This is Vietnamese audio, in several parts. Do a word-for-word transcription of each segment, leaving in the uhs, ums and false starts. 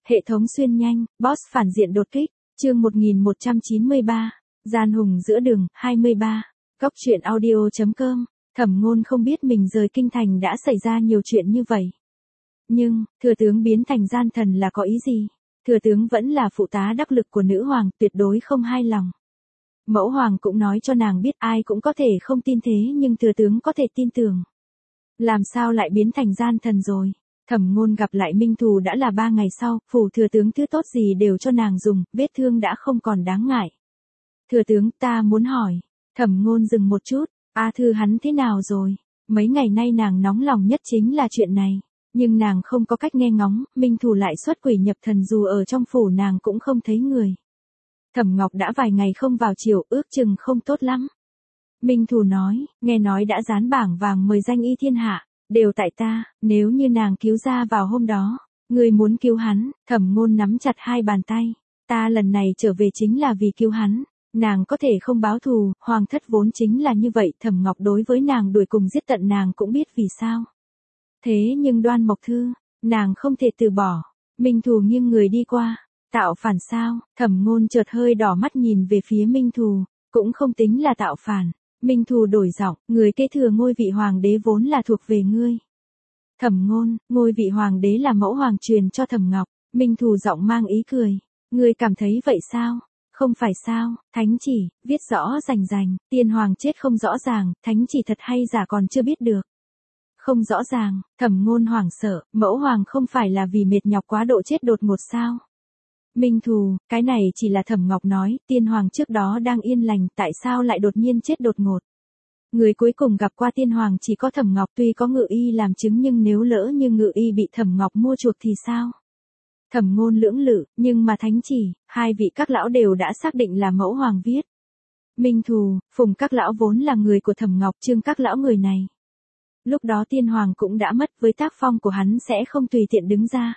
Hệ thống xuyên nhanh, boss phản diện đột kích, chương một nghìn một trăm chín mươi ba, gian hùng giữa đường, hai mươi ba, góc truyện audio.com, Thẩm Ngôn không biết mình rời kinh thành đã xảy ra nhiều chuyện như vậy. Nhưng, thừa tướng biến thành gian thần là có ý gì? Thừa tướng vẫn là phụ tá đắc lực của nữ hoàng, tuyệt đối không hai lòng. Mẫu hoàng cũng nói cho nàng biết ai cũng có thể không tin thế nhưng thừa tướng có thể tin tưởng. Làm sao lại biến thành gian thần rồi? Thẩm Ngôn gặp lại Minh Thù đã là ba ngày sau, phủ thừa tướng thứ tốt gì đều cho nàng dùng, vết thương đã không còn đáng ngại. Thừa tướng, ta muốn hỏi. Thẩm Ngôn dừng một chút, A Thư hắn thế nào rồi? Mấy ngày nay nàng nóng lòng nhất chính là chuyện này. Nhưng nàng không có cách nghe ngóng, Minh Thù lại xuất quỷ nhập thần dù ở trong phủ nàng cũng không thấy người. Thẩm Ngọc đã vài ngày không vào triều, ước chừng không tốt lắm. Minh Thù nói, nghe nói đã dán bảng vàng mời danh y thiên hạ, đều tại ta, nếu như nàng cứu ra vào hôm đó, người muốn cứu hắn. Thẩm Ngôn nắm chặt hai bàn tay, ta lần này trở về chính là vì cứu hắn, nàng có thể không báo thù, hoàng thất vốn chính là như vậy. Thẩm Ngọc đối với nàng đuổi cùng giết tận nàng cũng biết vì sao. Thế nhưng Đoan Mộc Thư, nàng không thể từ bỏ. Minh Thù nghiêng người đi qua, tạo phản sao? Thẩm Ngôn chợt hơi đỏ mắt nhìn về phía Minh Thù, cũng không tính là tạo phản. Minh Thù đổi giọng, người kế thừa ngôi vị hoàng đế vốn là thuộc về ngươi. Thẩm Ngôn, ngôi vị hoàng đế là mẫu hoàng truyền cho Thẩm Ngọc. Minh Thù giọng mang ý cười, ngươi cảm thấy vậy sao? Không phải sao? Thánh chỉ, viết rõ rành rành, tiên hoàng chết không rõ ràng, thánh chỉ thật hay giả còn chưa biết được. Không rõ ràng, Thẩm Ngôn hoảng sợ, mẫu hoàng không phải là vì mệt nhọc quá độ chết đột ngột sao? Minh Thù, cái này chỉ là Thẩm Ngọc nói, tiên hoàng trước đó đang yên lành, tại sao lại đột nhiên chết đột ngột? Người cuối cùng gặp qua tiên hoàng chỉ có Thẩm Ngọc, tuy có Ngự Y làm chứng nhưng nếu lỡ như Ngự Y bị Thẩm Ngọc mua chuộc thì sao? Thẩm Ngôn lưỡng lự, nhưng mà thánh chỉ, hai vị các lão đều đã xác định là mẫu hoàng viết. Minh Thù, Phùng các lão vốn là người của Thẩm Ngọc, Trương các lão người này. Lúc đó tiên hoàng cũng đã mất, với tác phong của hắn sẽ không tùy tiện đứng ra.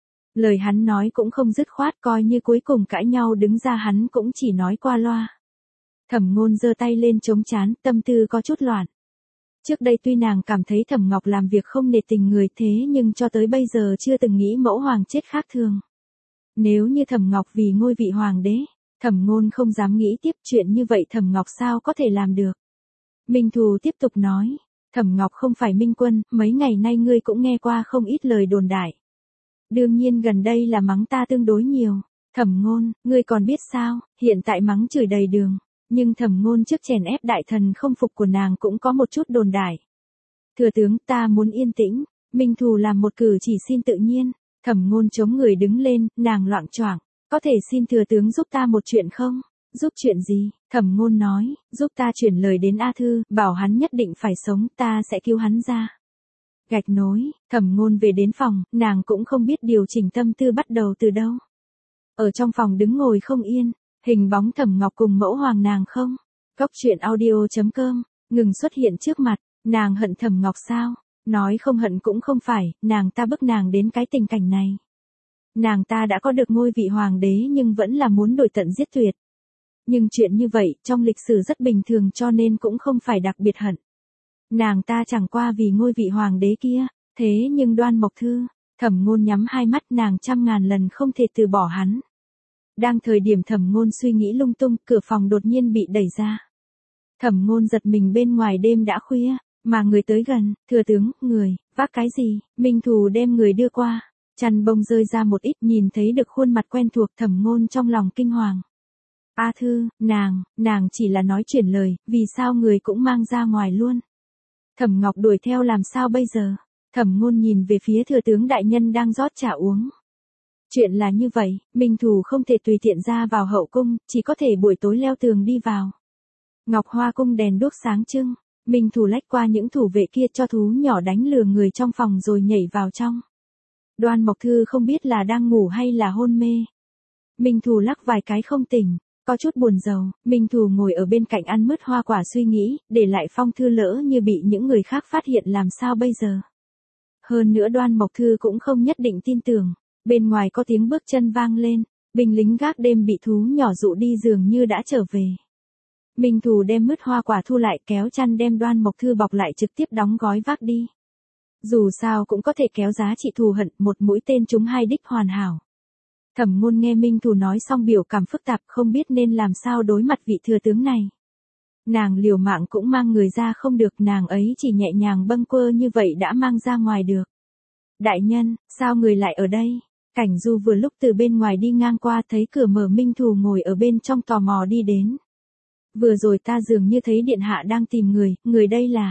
Lời hắn nói cũng không dứt khoát, coi như cuối cùng cãi nhau đứng ra hắn cũng chỉ nói qua loa. Thẩm Ngôn giơ tay lên chống trán, tâm tư có chút loạn. Trước đây tuy nàng cảm thấy Thẩm Ngọc làm việc không nể tình người thế nhưng cho tới bây giờ chưa từng nghĩ mẫu hoàng chết khác thường. Nếu như Thẩm Ngọc vì ngôi vị hoàng đế, Thẩm Ngôn không dám nghĩ tiếp chuyện như vậy Thẩm Ngọc sao có thể làm được. Minh Thù tiếp tục nói, Thẩm Ngọc không phải minh quân, mấy ngày nay ngươi cũng nghe qua không ít lời đồn đại. Đương nhiên gần đây là mắng ta tương đối nhiều. Thẩm Ngôn, ngươi còn biết sao, hiện tại mắng chửi đầy đường. Nhưng Thẩm Ngôn trước chèn ép đại thần không phục của nàng cũng có một chút đồn đại. Thừa tướng, ta muốn yên tĩnh. Minh Thù làm một cử chỉ xin tự nhiên. Thẩm Ngôn chống người đứng lên, nàng loạng choạng, có thể xin thừa tướng giúp ta một chuyện không? Giúp chuyện gì? Thẩm Ngôn nói, giúp ta chuyển lời đến A Thư, bảo hắn nhất định phải sống, ta sẽ cứu hắn ra. Gạch nối, Thẩm Ngôn về đến phòng, nàng cũng không biết điều chỉnh tâm tư bắt đầu từ đâu. Ở trong phòng đứng ngồi không yên, hình bóng Thẩm Ngọc cùng mẫu hoàng nàng không. Góc truyện audio.com, ngừng xuất hiện trước mặt, nàng hận Thẩm Ngọc sao? Nói không hận cũng không phải, nàng ta bức nàng đến cái tình cảnh này. Nàng ta đã có được ngôi vị hoàng đế nhưng vẫn là muốn đuổi tận giết tuyệt. Nhưng chuyện như vậy trong lịch sử rất bình thường cho nên cũng không phải đặc biệt hận. Nàng ta chẳng qua vì ngôi vị hoàng đế kia, thế nhưng Đoan Mộc Thư, Thẩm Ngôn nhắm hai mắt nàng trăm ngàn lần không thể từ bỏ hắn. Đang thời điểm Thẩm Ngôn suy nghĩ lung tung, cửa phòng đột nhiên bị đẩy ra. Thẩm Ngôn giật mình bên ngoài đêm đã khuya, mà người tới gần, thừa tướng, người, vác cái gì? Minh Thù đem người đưa qua, chăn bông rơi ra một ít nhìn thấy được khuôn mặt quen thuộc Thẩm Ngôn trong lòng kinh hoàng. A Thư, nàng, nàng chỉ là nói chuyển lời, vì sao người cũng mang ra ngoài luôn? Thẩm Ngọc đuổi theo làm sao bây giờ? Thẩm Ngôn nhìn về phía thừa tướng đại nhân đang rót trà uống. Chuyện là như vậy, Minh Thù không thể tùy tiện ra vào hậu cung, chỉ có thể buổi tối leo tường đi vào. Ngọc Hoa cung đèn đuốc sáng trưng, Minh Thù lách qua những thủ vệ kia cho thú nhỏ đánh lừa người trong phòng rồi nhảy vào trong. Đoan Mộc Thư không biết là đang ngủ hay là hôn mê. Minh Thù lắc vài cái không tỉnh. Có chút buồn rầu, Minh Thù ngồi ở bên cạnh ăn mứt hoa quả suy nghĩ, để lại phong thư lỡ như bị những người khác phát hiện làm sao bây giờ. Hơn nữa Đoan Mộc Thư cũng không nhất định tin tưởng, bên ngoài có tiếng bước chân vang lên, binh lính gác đêm bị thú nhỏ dụ đi dường như đã trở về. Minh Thù đem mứt hoa quả thu lại kéo chăn đem Đoan Mộc Thư bọc lại trực tiếp đóng gói vác đi. Dù sao cũng có thể kéo giá trị thù hận, một mũi tên trúng hai đích hoàn hảo. Thẩm Ngôn nghe Minh Thù nói xong biểu cảm phức tạp, không biết nên làm sao đối mặt vị thừa tướng này. Nàng liều mạng cũng mang người ra không được, nàng ấy chỉ nhẹ nhàng bâng quơ như vậy đã mang ra ngoài được. Đại nhân, sao người lại ở đây? Cảnh Du vừa lúc từ bên ngoài đi ngang qua thấy cửa mở, Minh Thù ngồi ở bên trong tò mò đi đến. Vừa rồi ta dường như thấy điện hạ đang tìm người, người đây là...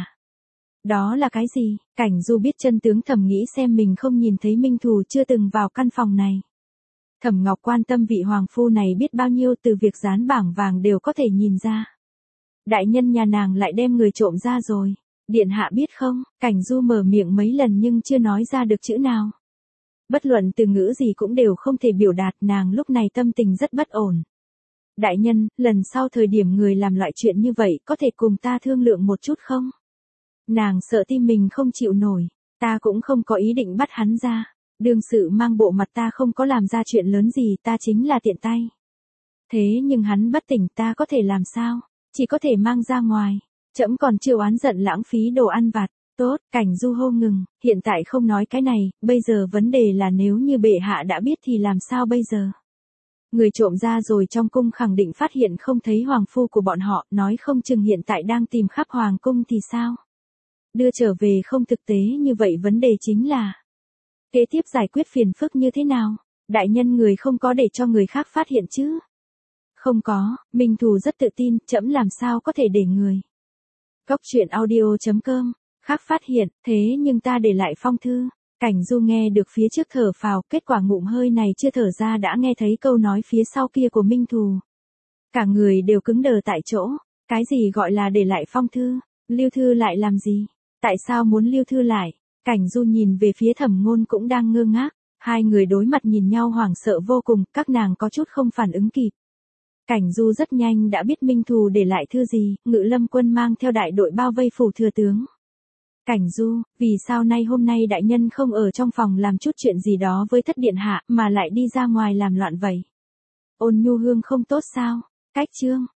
Đó là cái gì? Cảnh Du biết chân tướng, thầm nghĩ xem mình không nhìn thấy Minh Thù chưa từng vào căn phòng này. Thẩm Ngọc quan tâm vị hoàng phu này biết bao nhiêu, từ việc dán bảng vàng đều có thể nhìn ra. Đại nhân nhà nàng lại đem người trộm ra rồi. Điện hạ biết không? Cảnh Du mở miệng mấy lần nhưng chưa nói ra được chữ nào. Bất luận từ ngữ gì cũng đều không thể biểu đạt, nàng lúc này tâm tình rất bất ổn. Đại nhân, lần sau thời điểm người làm loại chuyện như vậy có thể cùng ta thương lượng một chút không? Nàng sợ tim mình không chịu nổi, ta cũng không có ý định bắt hắn ra. Đương sự mang bộ mặt ta không có làm ra chuyện lớn gì, ta chính là tiện tay. Thế nhưng hắn bất tỉnh, ta có thể làm sao? Chỉ có thể mang ra ngoài. Trẫm còn chưa oán giận lãng phí đồ ăn vặt. Tốt, Cảnh Du hô ngừng, hiện tại không nói cái này, bây giờ vấn đề là nếu như bệ hạ đã biết thì làm sao bây giờ? Người trộm ra rồi, trong cung khẳng định phát hiện không thấy hoàng phu của bọn họ, nói không chừng hiện tại đang tìm khắp hoàng cung thì sao? Đưa trở về không thực tế như vậy, vấn đề chính là kế tiếp giải quyết phiền phức như thế nào? Đại nhân, người không có để cho người khác phát hiện chứ? Không có, Minh Thù rất tự tin, trẫm làm sao có thể để người. Cốc truyện audio chấm com, khác phát hiện, thế nhưng ta để lại phong thư. Cảnh Du nghe được phía trước thở phào, kết quả ngụm hơi này chưa thở ra đã nghe thấy câu nói phía sau kia của Minh Thù. Cả người đều cứng đờ tại chỗ, cái gì gọi là để lại phong thư, lưu thư lại làm gì? Tại sao muốn lưu thư lại? Cảnh Du nhìn về phía Thẩm Ngôn cũng đang ngơ ngác, hai người đối mặt nhìn nhau hoảng sợ vô cùng, các nàng có chút không phản ứng kịp. Cảnh Du rất nhanh đã biết Minh Thù để lại thư gì, Ngự Lâm quân mang theo đại đội bao vây phủ thừa tướng. Cảnh Du, vì sao nay hôm nay đại nhân không ở trong phòng làm chút chuyện gì đó với thất điện hạ, mà lại đi ra ngoài làm loạn vậy? Ôn Nhu Hương không tốt sao? Cách chương